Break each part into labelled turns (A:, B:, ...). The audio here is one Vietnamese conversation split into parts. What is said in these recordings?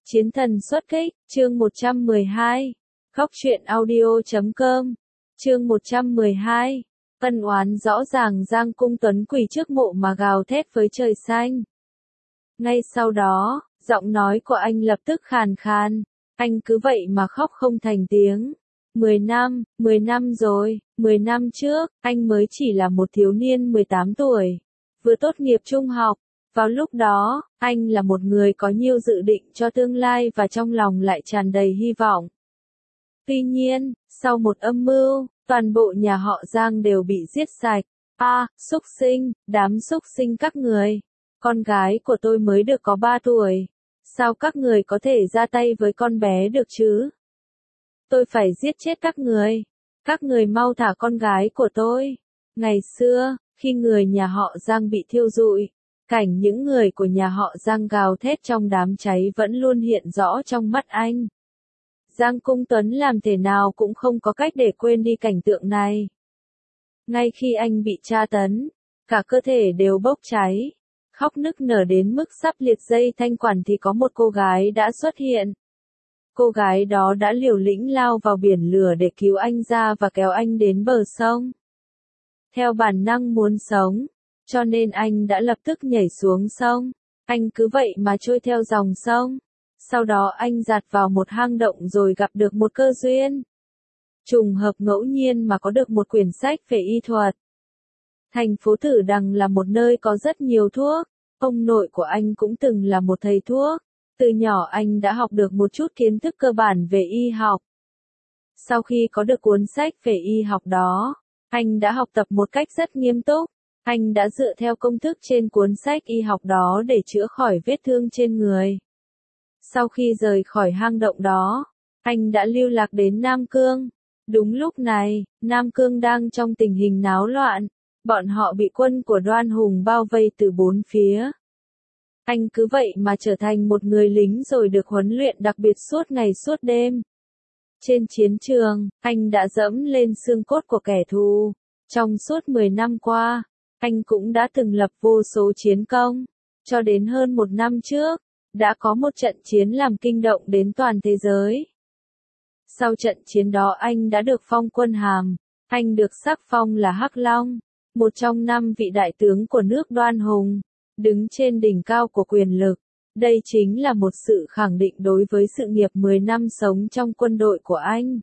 A: Chiến thần xuất kích, chương 112. Góc truyện audio.com. Chương 112. Ân oán rõ ràng Giang Cung Tuấn quỳ trước mộ mà gào thét với trời xanh. Ngay sau đó, giọng nói của anh lập tức khàn khàn, anh cứ vậy mà khóc không thành tiếng. 10 năm rồi, 10 năm trước, anh mới chỉ là một thiếu niên 18 tuổi, vừa tốt nghiệp trung học. Vào lúc đó, anh là một người có nhiều dự định cho tương lai và trong lòng lại tràn đầy hy vọng. Tuy nhiên, sau một âm mưu, toàn bộ nhà họ Giang đều bị giết sạch. Xúc sinh, đám xúc sinh các người. Con gái của tôi mới được có 3 tuổi. Sao các người có thể ra tay với con bé được chứ? Tôi phải giết chết các người. Các người mau thả con gái của tôi. Ngày xưa, khi người nhà họ Giang bị thiêu rụi, cảnh những người của nhà họ Giang gào thét trong đám cháy vẫn luôn hiện rõ trong mắt anh. Giang Cung Tuấn làm thế nào cũng không có cách để quên đi cảnh tượng này. Ngay khi anh bị tra tấn, cả cơ thể đều bốc cháy, khóc nức nở đến mức sắp liệt dây thanh quản thì có một cô gái đã xuất hiện. Cô gái đó đã liều lĩnh lao vào biển lửa để cứu anh ra và kéo anh đến bờ sông. Theo bản năng muốn sống, cho nên anh đã lập tức nhảy xuống sông. Anh cứ vậy mà trôi theo dòng sông. Sau đó anh dạt vào một hang động rồi gặp được một cơ duyên. Trùng hợp ngẫu nhiên mà có được một quyển sách về y thuật. Thành phố Tử Đằng là một nơi có rất nhiều thuốc. Ông nội của anh cũng từng là một thầy thuốc. Từ nhỏ anh đã học được một chút kiến thức cơ bản về y học. Sau khi có được cuốn sách về y học đó, anh đã học tập một cách rất nghiêm túc. Anh đã dựa theo công thức trên cuốn sách y học đó để chữa khỏi vết thương trên người. Sau khi rời khỏi hang động đó, anh đã lưu lạc đến Nam Cương. Đúng lúc này, Nam Cương đang trong tình hình náo loạn. Bọn họ bị quân của Đoan Hùng bao vây từ bốn phía. Anh cứ vậy mà trở thành một người lính rồi được huấn luyện đặc biệt suốt ngày suốt đêm. Trên chiến trường, anh đã dẫm lên xương cốt của kẻ thù. Trong suốt 10 năm qua, anh cũng đã từng lập vô số chiến công. Cho đến hơn 1 năm trước, đã có một trận chiến làm kinh động đến toàn thế giới. Sau trận chiến đó anh đã được phong quân hàm. Anh được sắc phong là Hắc Long, một trong 5 vị đại tướng của nước Đoan Hùng, đứng trên đỉnh cao của quyền lực. Đây chính là một sự khẳng định đối với sự nghiệp 10 năm sống trong quân đội của anh.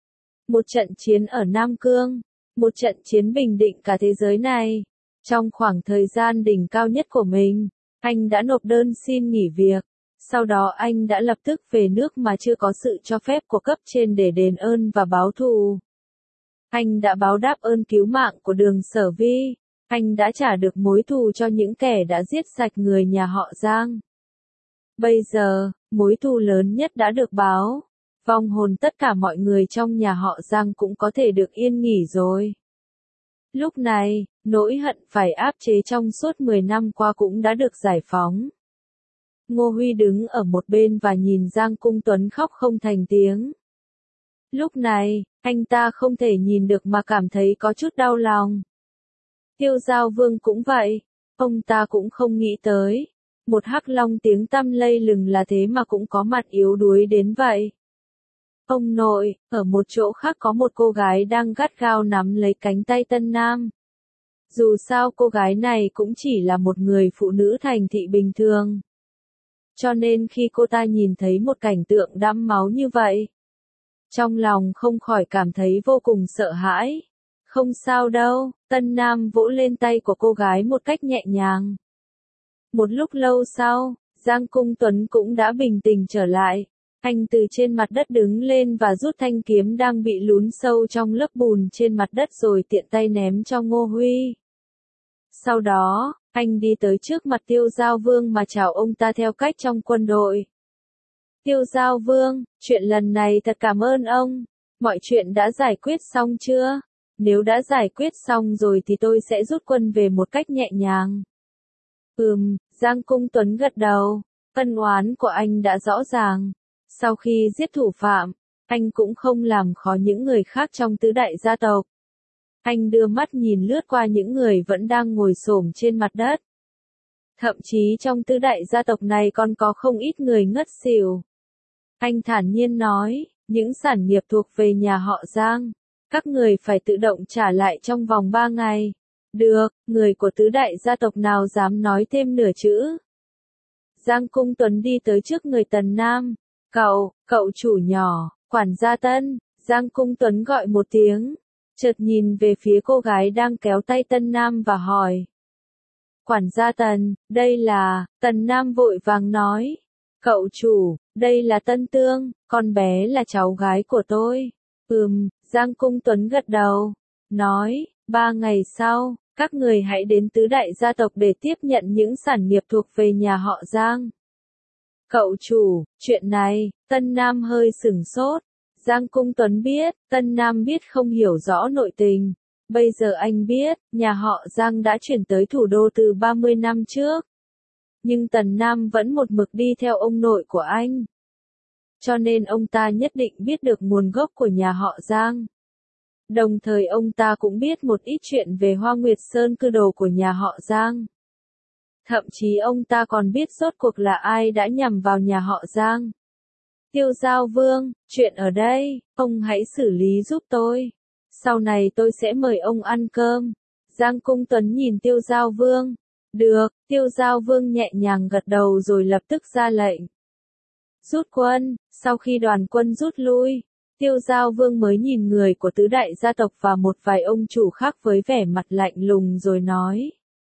A: Một trận chiến ở Nam Cương, một trận chiến bình định cả thế giới này. Trong khoảng thời gian đỉnh cao nhất của mình, anh đã nộp đơn xin nghỉ việc. Sau đó anh đã lập tức về nước mà chưa có sự cho phép của cấp trên để đền ơn và báo thù. Anh đã báo đáp ơn cứu mạng của Đường Sở Vi. Anh đã trả được mối thù cho những kẻ đã giết sạch người nhà họ Giang. Bây giờ, mối thù lớn nhất đã được báo. Vong hồn tất cả mọi người trong nhà họ Giang cũng có thể được yên nghỉ rồi. Lúc này, nỗi hận phải áp chế trong suốt 10 năm qua cũng đã được giải phóng. Ngô Huy đứng ở một bên và nhìn Giang Cung Tuấn khóc không thành tiếng. Lúc này, anh ta không thể nhìn được mà cảm thấy có chút đau lòng. Tiêu Giao Vương cũng vậy, ông ta cũng không nghĩ tới. Một Hắc Long tiếng tăm lây lừng là thế mà cũng có mặt yếu đuối đến vậy. Ông nội, ở một chỗ khác có một cô gái đang gắt gao nắm lấy cánh tay Tân Nam. Dù sao cô gái này cũng chỉ là một người phụ nữ thành thị bình thường. Cho nên khi cô ta nhìn thấy một cảnh tượng đẫm máu như vậy, trong lòng không khỏi cảm thấy vô cùng sợ hãi. Không sao đâu, Tân Nam vỗ lên tay của cô gái một cách nhẹ nhàng. Một lúc lâu sau, Giang Cung Tuấn cũng đã bình tĩnh trở lại. Anh từ trên mặt đất đứng lên và rút thanh kiếm đang bị lún sâu trong lớp bùn trên mặt đất rồi tiện tay ném cho Ngô Huy. Sau đó, anh đi tới trước mặt Tiêu Giao Vương mà chào ông ta theo cách trong quân đội. Tiêu Giao Vương, chuyện lần này thật cảm ơn ông. Mọi chuyện đã giải quyết xong chưa? Nếu đã giải quyết xong rồi thì tôi sẽ rút quân về một cách nhẹ nhàng. Giang Cung Tuấn gật đầu. Ân oán của anh đã rõ ràng. Sau khi giết thủ phạm, anh cũng không làm khó những người khác trong tứ đại gia tộc. Anh đưa mắt nhìn lướt qua những người vẫn đang ngồi xổm trên mặt đất. Thậm chí trong tứ đại gia tộc này còn có không ít người ngất xỉu. Anh thản nhiên nói, những sản nghiệp thuộc về nhà họ Giang, các người phải tự động trả lại trong vòng 3 ngày. Được, người của tứ đại gia tộc nào dám nói thêm nửa chữ. Giang Cung Tuấn đi tới trước người Tần Nam. Cậu chủ nhỏ, quản gia Tân, Giang Cung Tuấn gọi một tiếng, chợt nhìn về phía cô gái đang kéo tay Tân Nam và hỏi. Quản gia Tần, đây là, Tần Nam vội vàng nói. Cậu chủ, đây là Tân Tương, con bé là cháu gái của tôi. Giang Cung Tuấn gật đầu, nói, 3 ngày sau, các người hãy đến tứ đại gia tộc để tiếp nhận những sản nghiệp thuộc về nhà họ Giang. Cậu chủ, chuyện này, Tân Nam hơi sửng sốt. Giang Cung Tuấn biết, Tân Nam biết không hiểu rõ nội tình. Bây giờ anh biết, nhà họ Giang đã chuyển tới thủ đô từ 30 năm trước. Nhưng Tần Nam vẫn một mực đi theo ông nội của anh. Cho nên ông ta nhất định biết được nguồn gốc của nhà họ Giang. Đồng thời ông ta cũng biết một ít chuyện về Hoa Nguyệt Sơn cư đồ của nhà họ Giang. Thậm chí ông ta còn biết rốt cuộc là ai đã nhằm vào nhà họ Giang. Tiêu Giao Vương, chuyện ở đây, ông hãy xử lý giúp tôi. Sau này tôi sẽ mời ông ăn cơm. Giang Cung Tuấn nhìn Tiêu Giao Vương. Được, Tiêu Giao Vương nhẹ nhàng gật đầu rồi lập tức ra lệnh. Rút quân, sau khi đoàn quân rút lui, Tiêu Giao Vương mới nhìn người của tứ đại gia tộc và một vài ông chủ khác với vẻ mặt lạnh lùng rồi nói.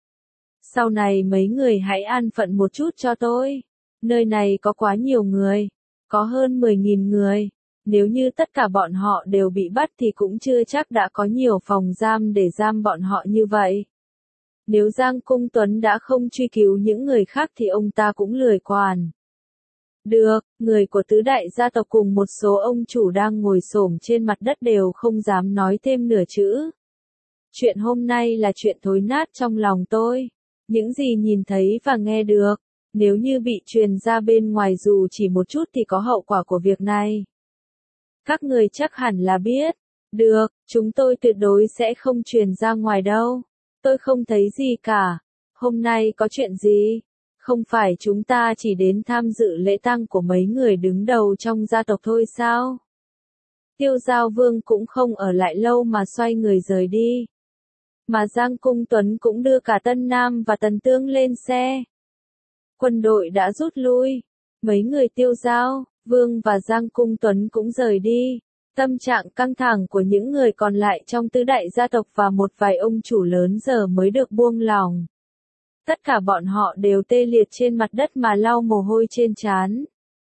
A: Sau này mấy người hãy an phận một chút cho tôi. Nơi này có quá nhiều người, có hơn 10.000 người. Nếu như tất cả bọn họ đều bị bắt thì cũng chưa chắc đã có nhiều phòng giam để giam bọn họ như vậy. Nếu Giang Cung Tuấn đã không truy cứu những người khác thì ông ta cũng lười quản. Được, người của tứ đại gia tộc cùng một số ông chủ đang ngồi xổm trên mặt đất đều không dám nói thêm nửa chữ. Chuyện hôm nay là chuyện thối nát trong lòng tôi. Những gì nhìn thấy và nghe được, nếu như bị truyền ra bên ngoài dù chỉ một chút thì có hậu quả của việc này. Các người chắc hẳn là biết. Được, chúng tôi tuyệt đối sẽ không truyền ra ngoài đâu. Tôi không thấy gì cả. Hôm nay có chuyện gì? Không phải chúng ta chỉ đến tham dự lễ tang của mấy người đứng đầu trong gia tộc thôi sao? Tiêu Giao Vương cũng không ở lại lâu mà xoay người rời đi. Mà Giang Cung Tuấn cũng đưa cả Tân Nam và Tần Tương lên xe. Quân đội đã rút lui. Mấy người Tiêu Giao, Vương và Giang Cung Tuấn cũng rời đi. Tâm trạng căng thẳng của những người còn lại trong tứ đại gia tộc và một vài ông chủ lớn giờ mới được buông lỏng. Tất cả bọn họ đều tê liệt trên mặt đất mà lau mồ hôi trên trán.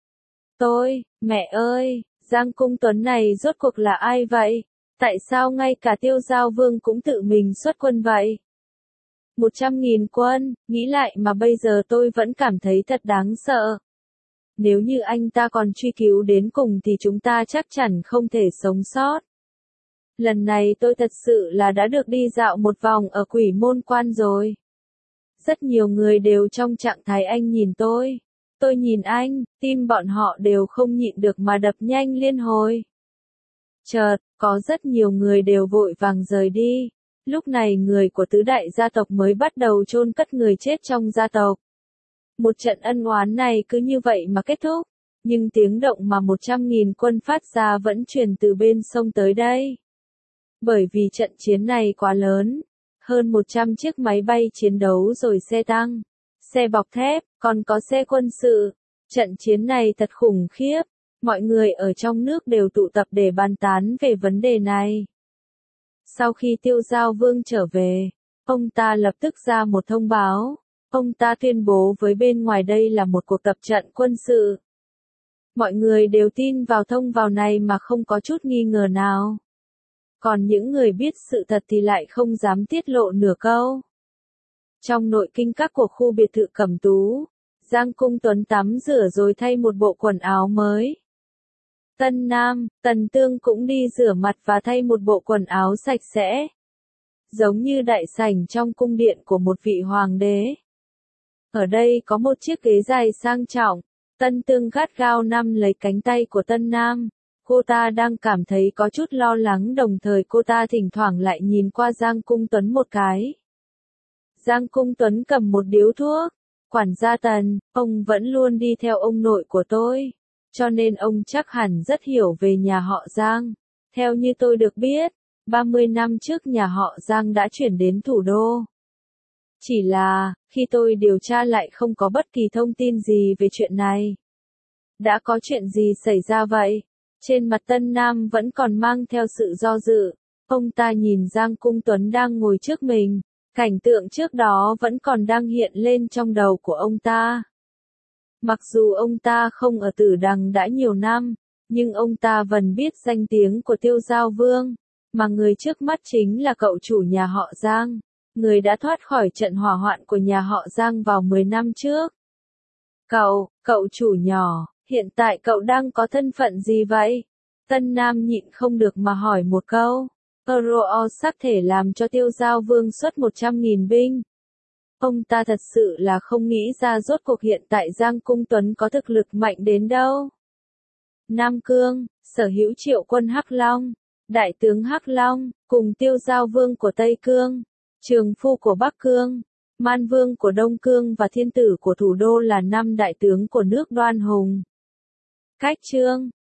A: Mẹ ơi, Giang Cung Tuấn này rốt cuộc là ai vậy? Tại sao ngay cả Tiêu Giao Vương cũng tự mình xuất quân vậy? 100.000 quân, nghĩ lại mà bây giờ tôi vẫn cảm thấy thật đáng sợ. Nếu như anh ta còn truy cứu đến cùng thì chúng ta chắc chắn không thể sống sót. Lần này tôi thật sự là đã được đi dạo một vòng ở Quỷ Môn Quan rồi. Rất nhiều người đều trong trạng thái anh nhìn tôi. Tôi nhìn anh, tim bọn họ đều không nhịn được mà đập nhanh liên hồi. Chợt, có rất nhiều người đều vội vàng rời đi. Lúc này người của tứ đại gia tộc mới bắt đầu chôn cất người chết trong gia tộc. Một trận ân oán này cứ như vậy mà kết thúc. Nhưng tiếng động mà 100.000 quân phát ra vẫn truyền từ bên sông tới đây. Bởi vì trận chiến này quá lớn. Hơn 100 chiếc máy bay chiến đấu rồi xe tăng, xe bọc thép, còn có xe quân sự. Trận chiến này thật khủng khiếp. Mọi người ở trong nước đều tụ tập để bàn tán về vấn đề này. Sau khi Tiêu Giao Vương trở về, ông ta lập tức ra một thông báo. Ông ta tuyên bố với bên ngoài đây là một cuộc tập trận quân sự. Mọi người đều tin vào thông báo này mà không có chút nghi ngờ nào. Còn những người biết sự thật thì lại không dám tiết lộ nửa câu. Trong nội kinh các của khu biệt thự Cẩm Tú, Giang Cung Tuấn tắm rửa rồi thay một bộ quần áo mới. Tân Nam, Tần Tương cũng đi rửa mặt và thay một bộ quần áo sạch sẽ. Giống như đại sảnh trong cung điện của một vị hoàng đế. Ở đây có một chiếc ghế dài sang trọng. Tân Tương gắt gao nắm lấy cánh tay của Tân Nam. Cô ta đang cảm thấy có chút lo lắng, đồng thời cô ta thỉnh thoảng lại nhìn qua Giang Cung Tuấn một cái. Giang Cung Tuấn cầm một điếu thuốc. Quản gia Tần, ông vẫn luôn đi theo ông nội của tôi. cho nên ông chắc hẳn rất hiểu về nhà họ Giang. Theo như tôi được biết, 30 năm trước nhà họ Giang đã chuyển đến thủ đô. Chỉ là, khi tôi điều tra lại không có bất kỳ thông tin gì về chuyện này. Đã có chuyện gì xảy ra vậy? Trên mặt Tân Nam vẫn còn mang theo sự do dự. Ông ta nhìn Giang Cung Tuấn đang ngồi trước mình. Cảnh tượng trước đó vẫn còn đang hiện lên trong đầu của ông ta. Mặc dù ông ta không ở Tử Đằng đã nhiều năm, nhưng ông ta vẫn biết danh tiếng của Tiêu Giao Vương, mà người trước mắt chính là cậu chủ nhà họ Giang, người đã thoát khỏi trận hỏa hoạn của nhà họ Giang vào 10 năm trước. Cậu chủ nhỏ, hiện tại cậu đang có thân phận gì vậy? Tân Nam nhịn không được mà hỏi một câu. Euro sắp thể làm cho Tiêu Giao Vương xuất 100.000 binh. Ông ta thật sự là không nghĩ ra rốt cuộc hiện tại Giang Cung Tuấn có thực lực mạnh đến đâu. Nam Cương, sở hữu triệu quân Hắc Long, đại tướng Hắc Long, cùng Tiêu Giao Vương của Tây Cương, Trường Phu của Bắc Cương, Man Vương của Đông Cương và Thiên Tử của thủ đô là 5 đại tướng của nước Đoan Hùng. Cách chương